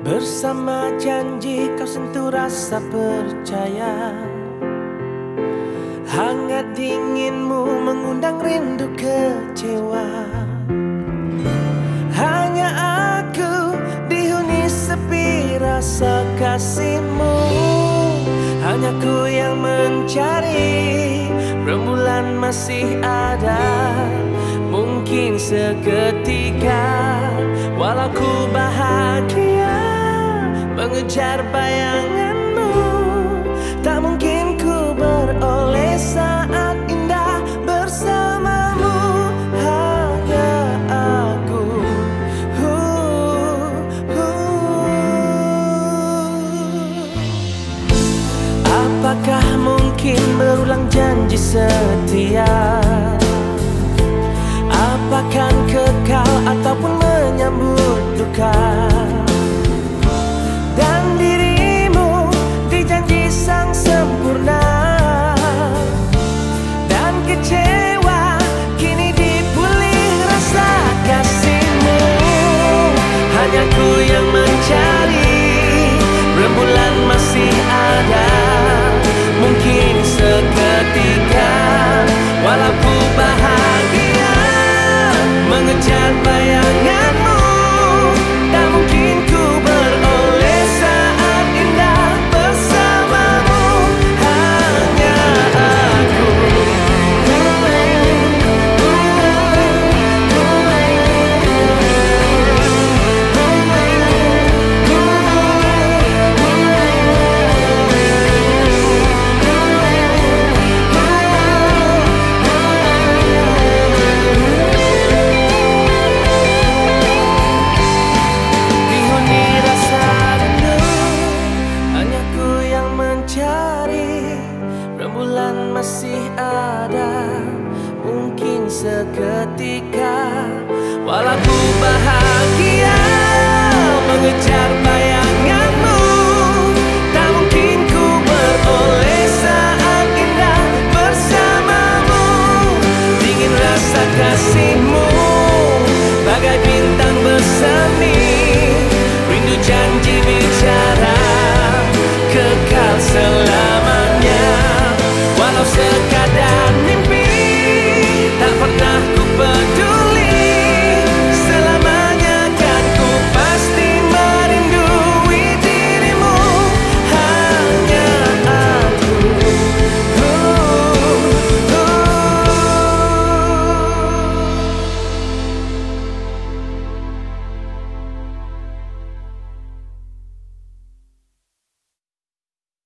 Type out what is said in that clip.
Bersama janji kau sentuh rasa percaya. Hangat dinginmu mengundang rindu kecewa. Hanya aku dihuni sepi rasa kasihmu. Hanya ku yang mencari. Rembulan masih ada, mungkin seketika. Walau ku bahagia mengejar bayanganmu, tak mungkin ku beroleh saat indah bersamamu. Hanya aku. Apakah mungkin berulang janji setia? Apakah kekal ataupun menyambut duka? Dan dirimu dijanji sang sempurna, dan kecewa kini dipulih rasa kasihmu. Hanya ku yang